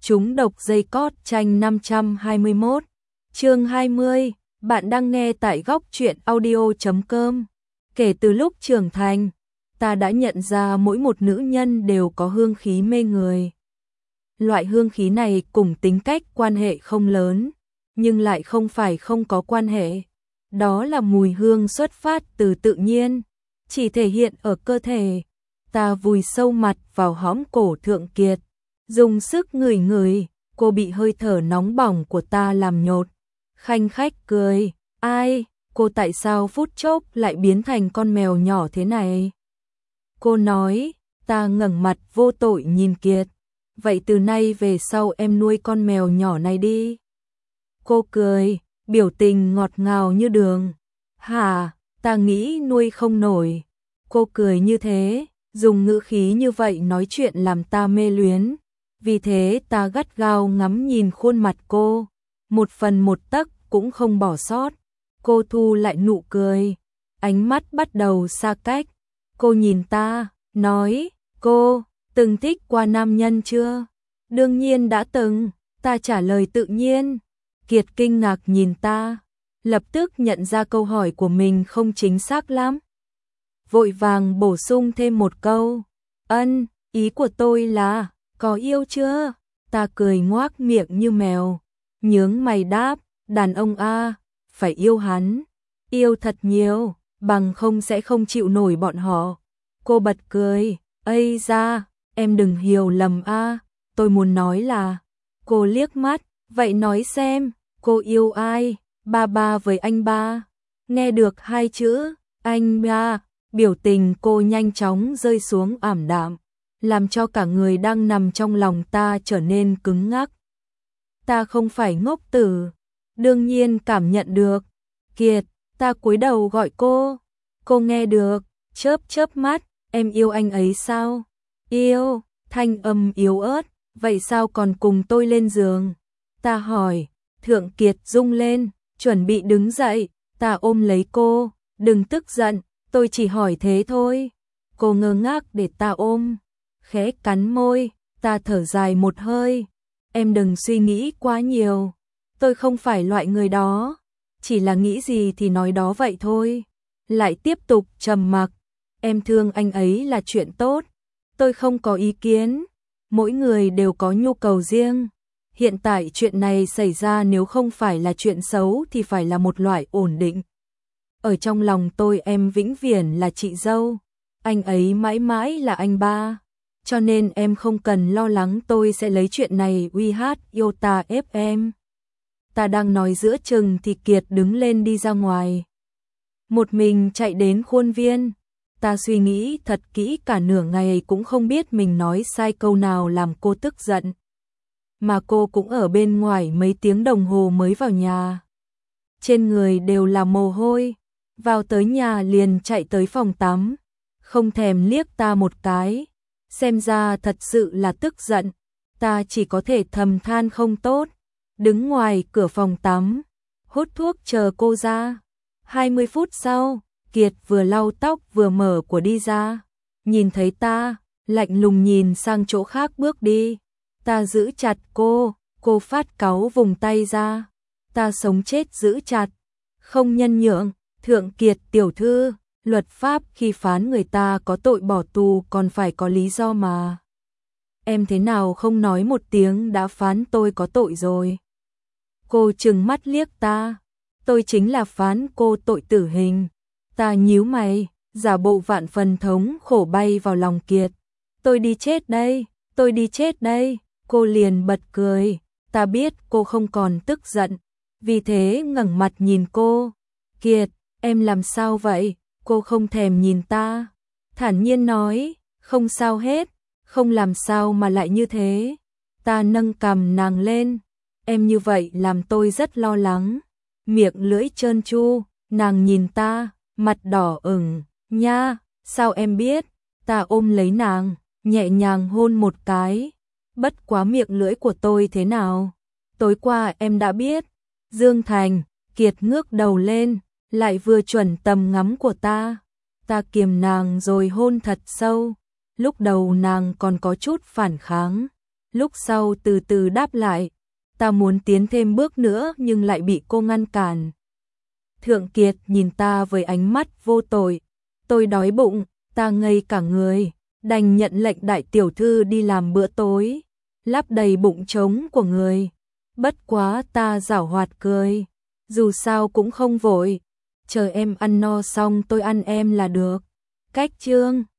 Trúng độc dây cót tranh 521. Chương 20, bạn đang nghe tại góc truyện audio.com. Kể từ lúc trưởng thành, ta đã nhận ra mỗi một nữ nhân đều có hương khí mê người. Loại hương khí này cùng tính cách quan hệ không lớn, nhưng lại không phải không có quan hệ. Đó là mùi hương xuất phát từ tự nhiên, chỉ thể hiện ở cơ thể. Ta vùi sâu mặt vào hõm cổ Thượng Kiệt, dùng sức ngửi ngửi, cô bị hơi thở nóng bỏng của ta làm nhột. Khanh khách cười, ai, cô tại sao phút chốc lại biến thành con mèo nhỏ thế này? Cô nói, ta ngẩng mặt vô tội nhìn Kiệt, vậy từ nay về sau em nuôi con mèo nhỏ này đi. Cô cười, biểu tình ngọt ngào như đường. Hả, ta nghĩ nuôi không nổi. Cô cười như thế, dùng ngữ khí như vậy nói chuyện làm ta mê luyến. Vì thế ta gắt gao ngắm nhìn khuôn mặt cô, một phần một tấc cũng không bỏ sót. Cô thu lại nụ cười, ánh mắt bắt đầu xa cách. Cô nhìn ta, nói, cô từng thích qua nam nhân chưa? Đương nhiên đã từng, ta trả lời tự nhiên. Kiệt kinh ngạc nhìn ta, lập tức nhận ra câu hỏi của mình không chính xác lắm. Vội vàng bổ sung thêm một câu, ý của tôi là, có yêu chưa? Ta cười ngoác miệng như mèo, nhướng mày đáp, đàn ông a, phải yêu hắn, yêu thật nhiều, bằng không sẽ không chịu nổi bọn họ. Cô bật cười, ây da, em đừng hiểu lầm a, tôi muốn nói là, cô liếc mắt, vậy nói xem, cô yêu ai? Ba với anh ba. Nghe được hai chữ, anh ba, biểu tình cô nhanh chóng rơi xuống ảm đạm, làm cho cả người đang nằm trong lòng ta trở nên cứng ngắc. Ta không phải ngốc tử, đương nhiên cảm nhận được. Kiệt, ta cúi đầu gọi cô. Cô nghe được, chớp mắt, em yêu anh ấy sao? Yêu, thanh âm yếu ớt, vậy sao còn cùng tôi lên giường? Ta hỏi. Thượng Kiệt rung lên, chuẩn bị đứng dậy, ta ôm lấy cô, đừng tức giận, tôi chỉ hỏi thế thôi. Cô ngơ ngác để ta ôm, khẽ cắn môi, ta thở dài một hơi. Em đừng suy nghĩ quá nhiều, tôi không phải loại người đó, chỉ là nghĩ gì thì nói đó vậy thôi. Lại tiếp tục trầm mặc, em thương anh ấy là chuyện tốt, tôi không có ý kiến, mỗi người đều có nhu cầu riêng. Hiện tại chuyện này xảy ra nếu không phải là chuyện xấu thì phải là một loại ổn định. Ở trong lòng tôi em vĩnh viễn là chị dâu, anh ấy mãi mãi là anh ba. Cho nên em không cần lo lắng tôi sẽ lấy chuyện này uy hát yêu ta ép em. Ta đang nói giữa chừng thì Kiệt đứng lên đi ra ngoài. Một mình chạy đến khuôn viên. Ta suy nghĩ thật kỹ cả nửa ngày cũng không biết mình nói sai câu nào làm cô tức giận. Mà cô cũng ở bên ngoài mấy tiếng đồng hồ mới vào nhà. Trên người đều là mồ hôi, vào tới nhà liền chạy tới phòng tắm, không thèm liếc ta một cái, xem ra thật sự là tức giận. Ta chỉ có thể thầm than không tốt, đứng ngoài cửa phòng tắm, hút thuốc chờ cô ra. 20 phút sau, Kiệt vừa lau tóc vừa mở của đi ra, nhìn thấy ta, lạnh lùng nhìn sang chỗ khác bước đi. Ta giữ chặt cô phát cáu vùng tay ra. Ta sống chết giữ chặt, không nhân nhượng. Thượng Kiệt tiểu thư, luật pháp khi phán người ta có tội bỏ tù còn phải có lý do mà. Em thế nào không nói một tiếng đã phán tôi có tội rồi. Cô trừng mắt liếc ta, tôi chính là phán cô tội tử hình. Ta nhíu mày, giả bộ vạn phần thống khổ bay vào lòng Kiệt. Tôi đi chết đây, tôi đi chết đây. Cô liền bật cười, ta biết cô không còn tức giận, vì thế ngẩng mặt nhìn cô. Kiệt, em làm sao vậy? Cô không thèm nhìn ta, thản nhiên nói, không sao hết, không làm sao mà lại như thế. Ta nâng cằm nàng lên, em như vậy làm tôi rất lo lắng. Miệng lưỡi trơn tru, nàng nhìn ta, mặt đỏ ửng, nha, sao em biết? Ta ôm lấy nàng, nhẹ nhàng hôn một cái. Bất quá miệng lưỡi của tôi thế nào? Tối qua em đã biết. Dương Thành, Kiệt ngước đầu lên, lại vừa chuẩn tầm ngắm của ta. Ta kiềm nàng rồi hôn thật sâu. Lúc đầu nàng còn có chút phản kháng, lúc sau từ từ đáp lại, ta muốn tiến thêm bước nữa nhưng lại bị cô ngăn cản. Thượng Kiệt nhìn ta với ánh mắt vô tội, tôi đói bụng, ta ngây cả người, đành nhận lệnh đại tiểu thư đi làm bữa tối, lấp đầy bụng trống của người. Bất quá ta giảo hoạt cười, dù sao cũng không vội, chờ em ăn no xong tôi ăn em là được. Cách chương